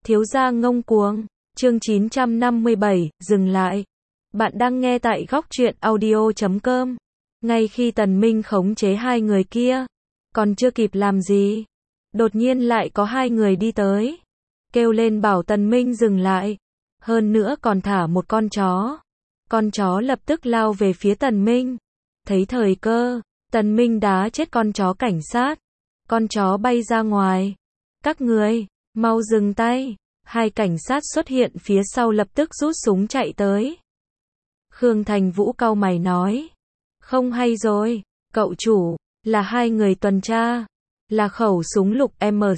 Thiếu gia ngông cuồng, chương 957, dừng lại. Bạn đang nghe tại góc truyện audio.com. Ngay khi Tần Minh khống chế hai người kia, còn chưa kịp làm gì, đột nhiên lại có hai người đi tới, kêu lên bảo Tần Minh dừng lại. Hơn nữa còn thả một con chó. Con chó lập tức lao về phía Tần Minh. Thấy thời cơ, Tần Minh đá chết con chó cảnh sát. Con chó bay ra ngoài. Các người, mau dừng tay. Hai cảnh sát xuất hiện phía sau lập tức rút súng chạy tới. Khương Thành Vũ cau mày nói. Không hay rồi, cậu chủ, là hai người tuần tra. Là khẩu súng lục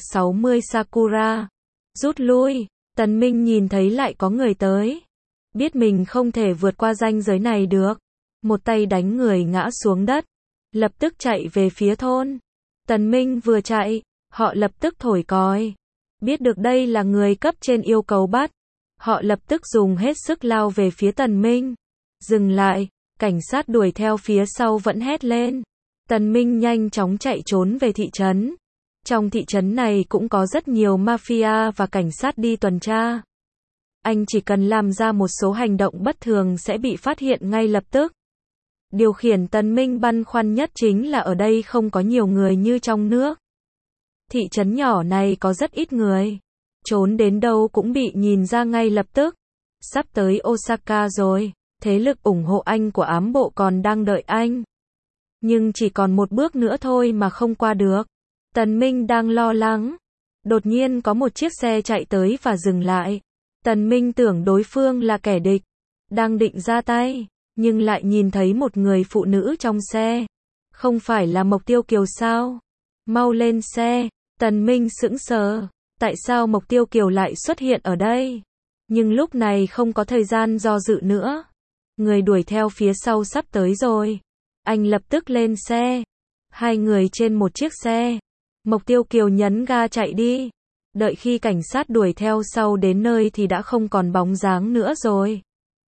M60 Sakura. Rút lui. Tần Minh nhìn thấy lại có người tới. Biết mình không thể vượt qua ranh giới này được. Một tay đánh người ngã xuống đất. Lập tức chạy về phía thôn. Tần Minh vừa chạy, họ lập tức thổi còi. Biết được đây là người cấp trên yêu cầu bắt. Họ lập tức dùng hết sức lao về phía Tần Minh. Dừng lại, cảnh sát đuổi theo phía sau vẫn hét lên. Tần Minh nhanh chóng chạy trốn về thị trấn. Trong thị trấn này cũng có rất nhiều mafia và cảnh sát đi tuần tra. Anh chỉ cần làm ra một số hành động bất thường sẽ bị phát hiện ngay lập tức. Điều khiển Tần Minh băn khoăn nhất chính là ở đây không có nhiều người như trong nước. Thị trấn nhỏ này có rất ít người. Trốn đến đâu cũng bị nhìn ra ngay lập tức. Sắp tới Osaka rồi, thế lực ủng hộ anh của ám bộ còn đang đợi anh. Nhưng chỉ còn một bước nữa thôi mà không qua được. Tần Minh đang lo lắng. Đột nhiên có một chiếc xe chạy tới và dừng lại. Tần Minh tưởng đối phương là kẻ địch. Đang định ra tay, nhưng lại nhìn thấy một người phụ nữ trong xe. Không phải là Mộc Tiêu Kiều sao? Mau lên xe. Tần Minh sững sờ. Tại sao Mộc Tiêu Kiều lại xuất hiện ở đây? Nhưng lúc này không có thời gian do dự nữa. Người đuổi theo phía sau sắp tới rồi. Anh lập tức lên xe. Hai người trên một chiếc xe. Mộc Tiêu Kiều nhấn ga chạy đi. Đợi khi cảnh sát đuổi theo sau đến nơi thì đã không còn bóng dáng nữa rồi.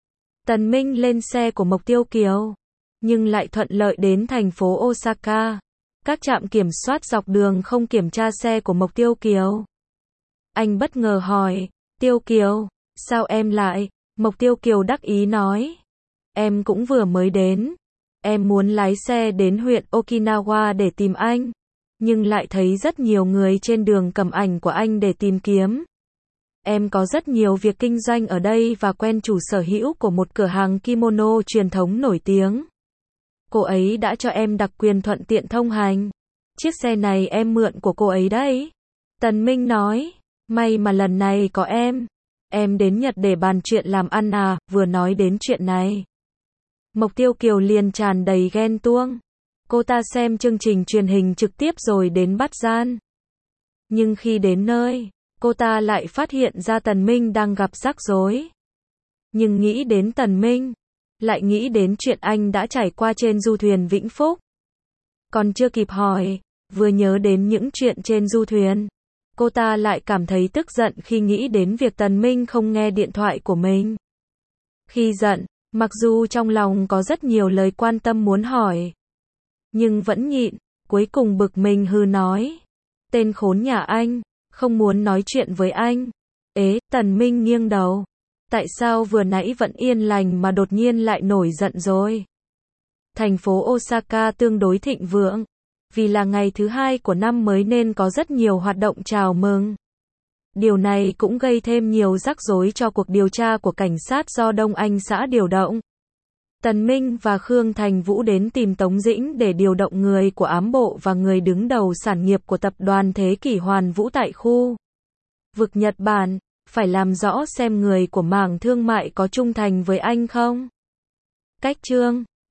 Tần Minh lên xe của Mộc Tiêu Kiều, nhưng lại thuận lợi đến thành phố Osaka. Các trạm kiểm soát dọc đường không kiểm tra xe của Mộc Tiêu Kiều. Anh bất ngờ hỏi, Tiêu Kiều, sao em lại? Mộc Tiêu Kiều đắc ý nói, em cũng vừa mới đến. Em muốn lái xe đến huyện Okinawa để tìm anh. Nhưng lại thấy rất nhiều người trên đường cầm ảnh của anh để tìm kiếm. Em có rất nhiều việc kinh doanh ở đây và quen chủ sở hữu của một cửa hàng kimono truyền thống nổi tiếng. Cô ấy đã cho em đặc quyền thuận tiện thông hành. Chiếc xe này em mượn của cô ấy đấy. Tần Minh nói, may mà lần này có em. Em đến Nhật để bàn chuyện làm ăn à? Vừa nói đến chuyện này, Mộc Tiêu Kiều liền tràn đầy ghen tuông. Cô ta xem chương trình truyền hình trực tiếp rồi đến bắt gian. Nhưng khi đến nơi, cô ta lại phát hiện ra Tần Minh đang gặp rắc rối. Nhưng nghĩ đến Tần Minh, lại nghĩ đến chuyện anh đã trải qua trên du thuyền Vĩnh Phúc. Còn chưa kịp hỏi, vừa nhớ đến những chuyện trên du thuyền, cô ta lại cảm thấy tức giận khi nghĩ đến việc Tần Minh không nghe điện thoại của mình. Khi giận, mặc dù trong lòng có rất nhiều lời quan tâm muốn hỏi, nhưng vẫn nhịn, cuối cùng bực mình hừ nói. Tên khốn nhà anh, không muốn nói chuyện với anh. Ế, Tần Minh nghiêng đầu. Tại sao vừa nãy vẫn yên lành mà đột nhiên lại nổi giận rồi? Thành phố Osaka tương đối thịnh vượng. Vì là ngày thứ hai của năm mới nên có rất nhiều hoạt động chào mừng. Điều này cũng gây thêm nhiều rắc rối cho cuộc điều tra của cảnh sát do Đông Anh xã điều động. Tần Minh và Khương Thành Vũ đến tìm Tống Dĩnh để điều động người của ám bộ và người đứng đầu sản nghiệp của tập đoàn Thế Kỷ Hoàn Vũ tại khu vực Nhật Bản, phải làm rõ xem người của mảng thương mại có trung thành với anh không. Cách chương